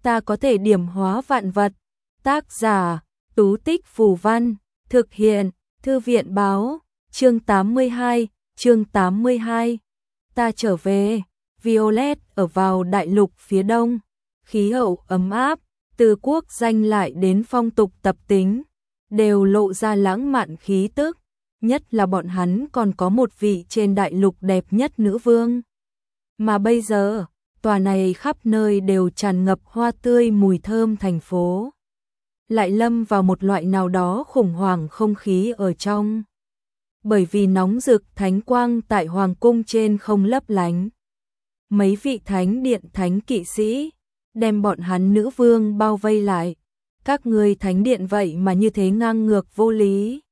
ta có thể điểm hóa vạn vật. Tác giả, Tú Tích Phù Văn, thực hiện, Thư viện báo, chương 82, ta trở về, Violet ở vào đại lục phía đông, khí hậu ấm áp, từ quốc danh lại đến phong tục tập tính, đều lộ ra lãng mạn khí tức, nhất là bọn hắn còn có một vị trên đại lục đẹp nhất nữ vương. Mà bây giờ, tòa này khắp nơi đều tràn ngập hoa tươi mùi thơm thành phố. Lại lâm vào một loại nào đó khủng hoảng không khí ở trong. Bởi vì nóng rực thánh quang tại hoàng cung trên không lấp lánh. Mấy vị thánh điện thánh kỵ sĩ, đem bọn hắn nữ vương bao vây lại. Các ngươi thánh điện vậy mà như thế ngang ngược vô lý.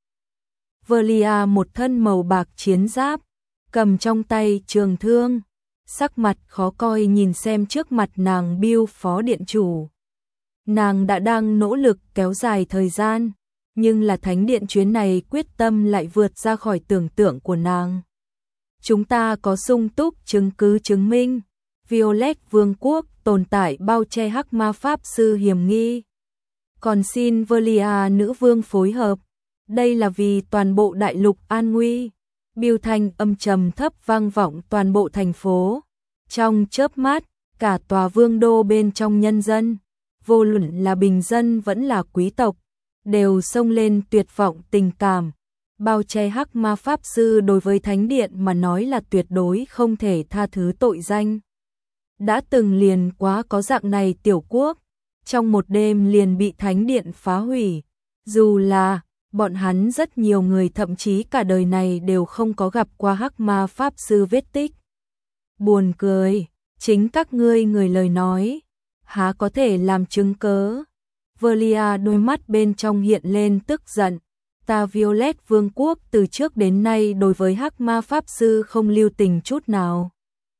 Velia một thân màu bạc chiến giáp, cầm trong tay trường thương, sắc mặt khó coi nhìn xem trước mặt nàng Bill phó điện chủ. Nàng đã đang nỗ lực kéo dài thời gian, nhưng là thánh điện chuyến này quyết tâm lại vượt ra khỏi tưởng tượng của nàng. Chúng ta có sung túc chứng cứ chứng minh, Violet Vương quốc tồn tại bao che hắc ma pháp sư hiểm nghi. Còn xin Velia nữ vương phối hợp, đây là vì toàn bộ đại lục an nguy. Bill thanh âm trầm thấp vang vọng toàn bộ thành phố. Trong chớp mắt, cả tòa vương đô bên trong nhân dân, vô luận là bình dân vẫn là quý tộc, đều xông lên tuyệt vọng tình cảm. Bao che hắc ma pháp sư đối với thánh điện mà nói là tuyệt đối không thể tha thứ tội danh. Đã từng liền quá có dạng này tiểu quốc, trong một đêm liền bị thánh điện phá hủy. Dù là bọn hắn rất nhiều người thậm chí cả đời này đều không có gặp qua hắc ma pháp sư vết tích. Buồn cười, chính các ngươi người lời nói, há có thể làm chứng cớ. Velia đôi mắt bên trong hiện lên tức giận. Ta Violet Vương quốc từ trước đến nay đối với hắc ma pháp sư không lưu tình chút nào.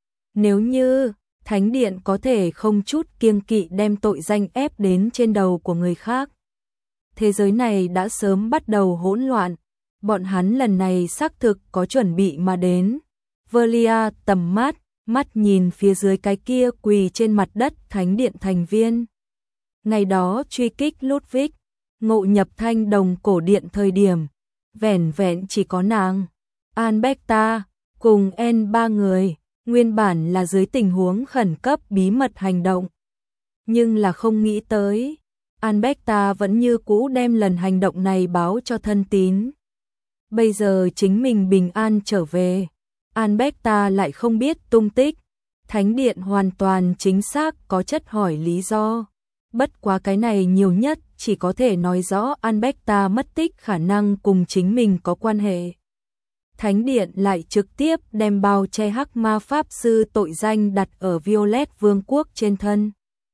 Nếu như thánh điện có thể không chút kiêng kỵ đem tội danh ép đến trên đầu của người khác, thế giới này đã sớm bắt đầu hỗn loạn. Bọn hắn lần này xác thực có chuẩn bị mà đến. Velia tầm mắt nhìn phía dưới cái kia quỳ trên mặt đất thánh điện thành viên. Ngày đó truy kích Ludwig, ngộ nhập thanh đồng cổ điện thời điểm, vẻn vẹn chỉ có nàng, Albecta, cùng En ba người, nguyên bản là dưới tình huống khẩn cấp bí mật hành động. Nhưng là không nghĩ tới, Albecta vẫn như cũ đem lần hành động này báo cho thân tín. Bây giờ chính mình bình an trở về, Albecta lại không biết tung tích. Thánh điện hoàn toàn chính xác có chất hỏi lý do. Bất quá cái này nhiều nhất chỉ có thể nói rõ Albecta mất tích khả năng cùng chính mình có quan hệ. Thánh điện lại trực tiếp đem bao che hắc ma pháp sư tội danh đặt ở Violet Vương quốc trên thân.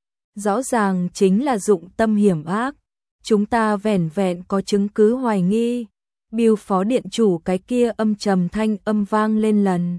Rõ ràng chính là dụng tâm hiểm ác. Chúng ta vẻn vẹn có chứng cứ hoài nghi. Bill phó điện chủ cái kia âm trầm thanh âm vang lên lần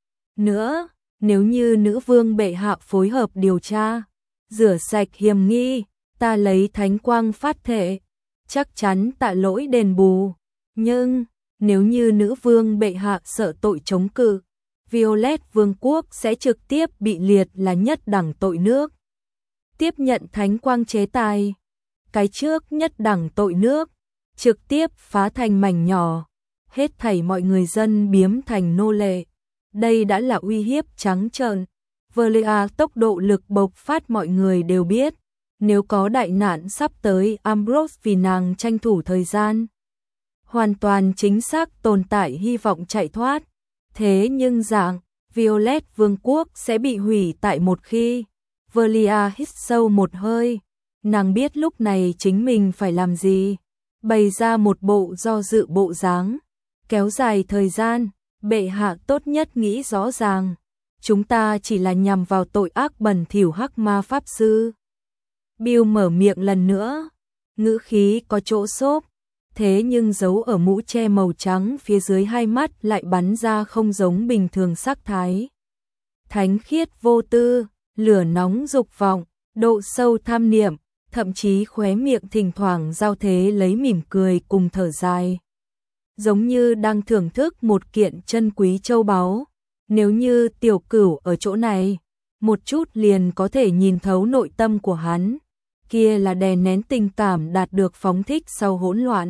nữa. Nếu như nữ vương bệ hạ phối hợp điều tra, rửa sạch hiểm nghi, ta lấy thánh quang phát thệ, chắc chắn tạ lỗi đền bù. Nhưng, nếu như nữ vương bệ hạ sợ tội chống cự, Violet Vương quốc sẽ trực tiếp bị liệt là nhất đẳng tội nước. Tiếp nhận thánh quang chế tài. Cái trước nhất đẳng tội nước, trực tiếp phá thành mảnh nhỏ, hết thảy mọi người dân biếm thành nô lệ. Đây đã là uy hiếp trắng trợn. Velia tốc độ lực bộc phát mọi người đều biết. Nếu có đại nạn sắp tới, Ambrose vì nàng tranh thủ thời gian, hoàn toàn chính xác tồn tại hy vọng chạy thoát. Thế nhưng dạng, Violet Vương quốc sẽ bị hủy tại một khi. Velia hít sâu một hơi. Nàng biết lúc này chính mình phải làm gì. Bày ra một bộ do dự bộ dáng. Kéo dài thời gian. Bệ hạ tốt nhất nghĩ rõ ràng, chúng ta chỉ là nhằm vào tội ác bẩn thỉu hắc ma pháp sư. Bill mở miệng lần nữa, ngữ khí có chỗ xốp, thế nhưng giấu ở mũ che màu trắng phía dưới hai mắt lại bắn ra không giống bình thường sắc thái. Thánh khiết vô tư, lửa nóng dục vọng, độ sâu tham niệm, thậm chí khóe miệng thỉnh thoảng giao thế lấy mỉm cười cùng thở dài. Giống như đang thưởng thức một kiện chân quý châu báu. Nếu như tiểu cửu ở chỗ này, một chút liền có thể nhìn thấu nội tâm của hắn. Kia là đè nén tình cảm đạt được phóng thích sau hỗn loạn.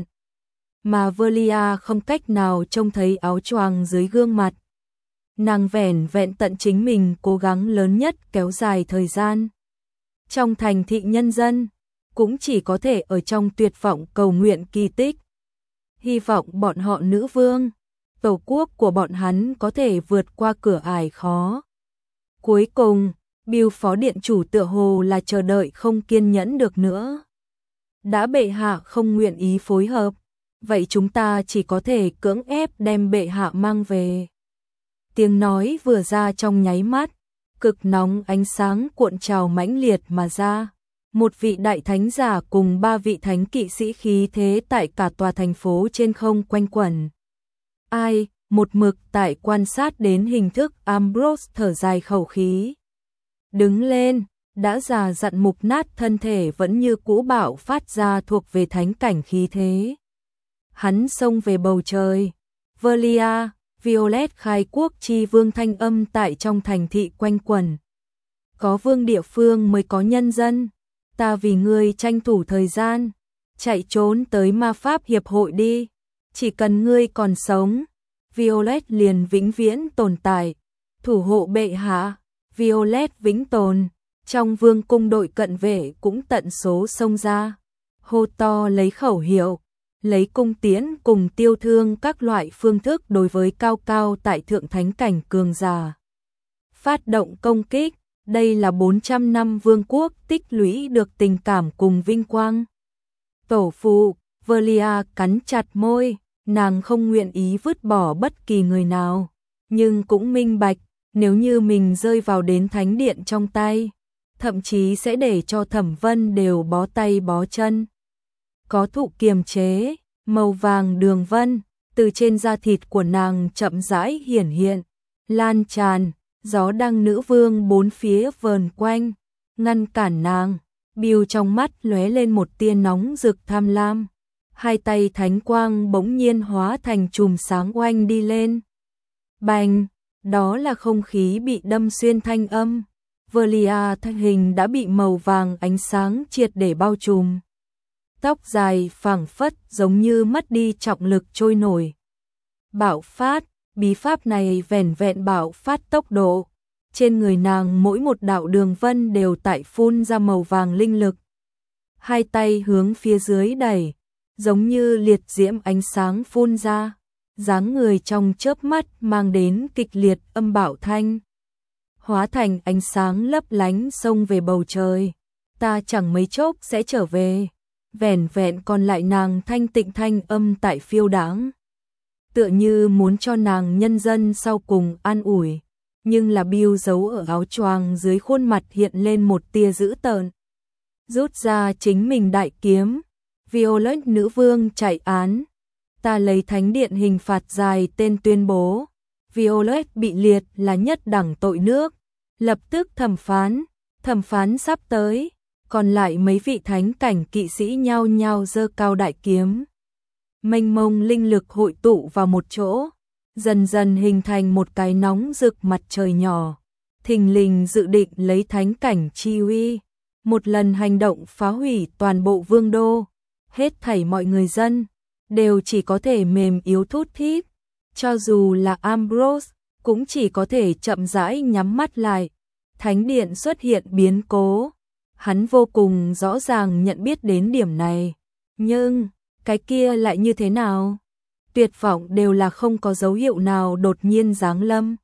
Mà Velia không cách nào trông thấy áo choàng dưới gương mặt. Nàng vẻn vẹn tận chính mình cố gắng lớn nhất kéo dài thời gian. Trong thành thị nhân dân, cũng chỉ có thể ở trong tuyệt vọng cầu nguyện kỳ tích. Hy vọng bọn họ nữ vương, tổ quốc của bọn hắn có thể vượt qua cửa ải khó. Cuối cùng, Bill phó điện chủ tựa hồ là chờ đợi không kiên nhẫn được nữa. Đã bệ hạ không nguyện ý phối hợp, vậy chúng ta chỉ có thể cưỡng ép đem bệ hạ mang về. Tiếng nói vừa ra trong nháy mắt, cực nóng ánh sáng cuộn trào mãnh liệt mà ra. Một vị đại thánh giả cùng 3 vị thánh kỵ sĩ khí thế tại cả tòa thành phố trên không quanh quẩn. Ai, một mực tại quan sát đến hình thức Ambrose thở dài khẩu khí. Đứng lên, đã già dặn mục nát thân thể vẫn như cũ bạo phát ra thuộc về thánh cảnh khí thế. Hắn xông về bầu trời. Velia, Violet khai quốc chi vương thanh âm tại trong thành thị quanh quẩn. Có vương địa phương mới có nhân dân. Ta vì ngươi tranh thủ thời gian, chạy trốn tới ma pháp hiệp hội đi. Chỉ cần ngươi còn sống, Violet liền vĩnh viễn tồn tại. Thủ hộ bệ hạ, Violet vĩnh tồn. Trong vương cung đội cận vệ cũng tận số xông ra. Hô to lấy khẩu hiệu, lấy cung tiễn cùng tiêu thương các loại phương thức đối với cao cao tại thượng thánh cảnh cường giả. Phát động công kích, đây là 400 năm vương quốc tích lũy được tình cảm cùng vinh quang. Tổ phụ, Velia cắn chặt môi, nàng không nguyện ý vứt bỏ bất kỳ người nào, nhưng cũng minh bạch, nếu như mình rơi vào đến thánh điện trong tay, thậm chí sẽ để cho Thẩm Vân đều bó tay bó chân. Có thụ kiềm chế, màu vàng đường vân, từ trên da thịt của nàng chậm rãi hiển hiện, lan tràn, gió đăng nữ vương bốn phía vờn quanh, ngăn cản nàng. Bill trong mắt lóe lên một tia nóng rực tham lam, hai tay thánh quang bỗng nhiên hóa thành chùm sáng oanh đi lên. Bành, đó là không khí bị đâm xuyên thanh âm. Velia thân hình đã bị màu vàng ánh sáng triệt để bao trùm. Tóc dài phảng phất giống như mất đi trọng lực trôi nổi. Bạo phát, bí pháp này vẻn vẹn bạo phát tốc độ. Trên người nàng mỗi một đạo đường vân đều tại phun ra màu vàng linh lực. Hai tay hướng phía dưới đẩy, giống như liệt diễm ánh sáng phun ra. Dáng người trong chớp mắt mang đến kịch liệt âm bạo thanh. Hóa thành ánh sáng lấp lánh xông về bầu trời. Ta chẳng mấy chốc sẽ trở về. Vẻn vẹn còn lại nàng thanh tịnh thanh âm tại phiêu đãng. Tựa như muốn cho nàng nhân dân sau cùng an ủi. Nhưng là Bill giấu ở áo choàng dưới khuôn mặt hiện lên một tia dữ tợn. Rút ra chính mình đại kiếm. Violet nữ vương chạy án. Ta lấy thánh điện hình phạt dài tên tuyên bố. Violet bị liệt là nhất đẳng tội nước. Lập tức thẩm phán sắp tới. Còn lại mấy vị thánh cảnh kỵ sĩ nhao nhao giơ cao đại kiếm. Mênh mông linh lực hội tụ vào một chỗ, dần dần hình thành một cái nóng rực mặt trời nhỏ. Thình lình dự định lấy thánh cảnh chi uy, một lần hành động phá hủy toàn bộ vương đô. Hết thảy mọi người dân đều chỉ có thể mềm yếu thút thít, cho dù là Ambrose cũng chỉ có thể chậm rãi nhắm mắt lại. Thánh điện xuất hiện biến cố. Hắn vô cùng rõ ràng nhận biết đến điểm này, nhưng cái kia lại như thế nào? Tuyệt vọng đều là không có dấu hiệu nào đột nhiên giáng lâm.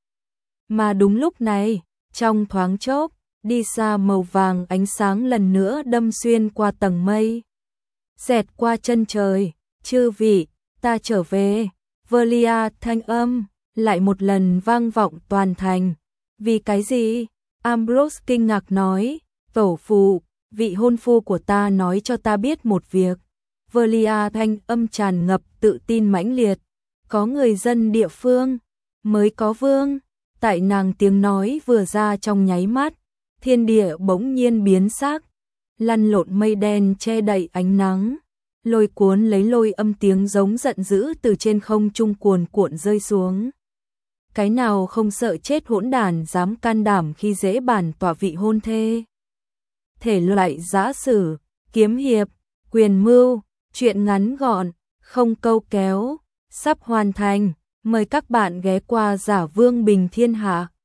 Mà đúng lúc này, trong thoáng chốc, đi xa màu vàng ánh sáng lần nữa đâm xuyên qua tầng mây. Xẹt qua chân trời, chư vị, ta trở về. Velia thanh âm, lại một lần vang vọng toàn thành. Vì cái gì? Ambrose kinh ngạc nói. Tổ phụ, vị hôn phu của ta nói cho ta biết một việc. Velia thanh âm tràn ngập tự tin mãnh liệt. Có người dân địa phương, mới có vương. Tại nàng tiếng nói vừa ra trong nháy mắt, thiên địa bỗng nhiên biến sắc. Lăn lộn mây đen che đậy ánh nắng. Lôi cuốn lấy lôi âm tiếng giống giận dữ từ trên không trung cuồn cuộn rơi xuống. cái nào không sợ chết hỗn đản dám can đảm khi dễ bản tọa vị hôn thê. Thể loại giã sử, kiếm hiệp, quyền mưu, truyện ngắn gọn, không câu kéo, sắp hoàn thành. Mời các bạn ghé qua Giả Vương Bình Thiên Hạ.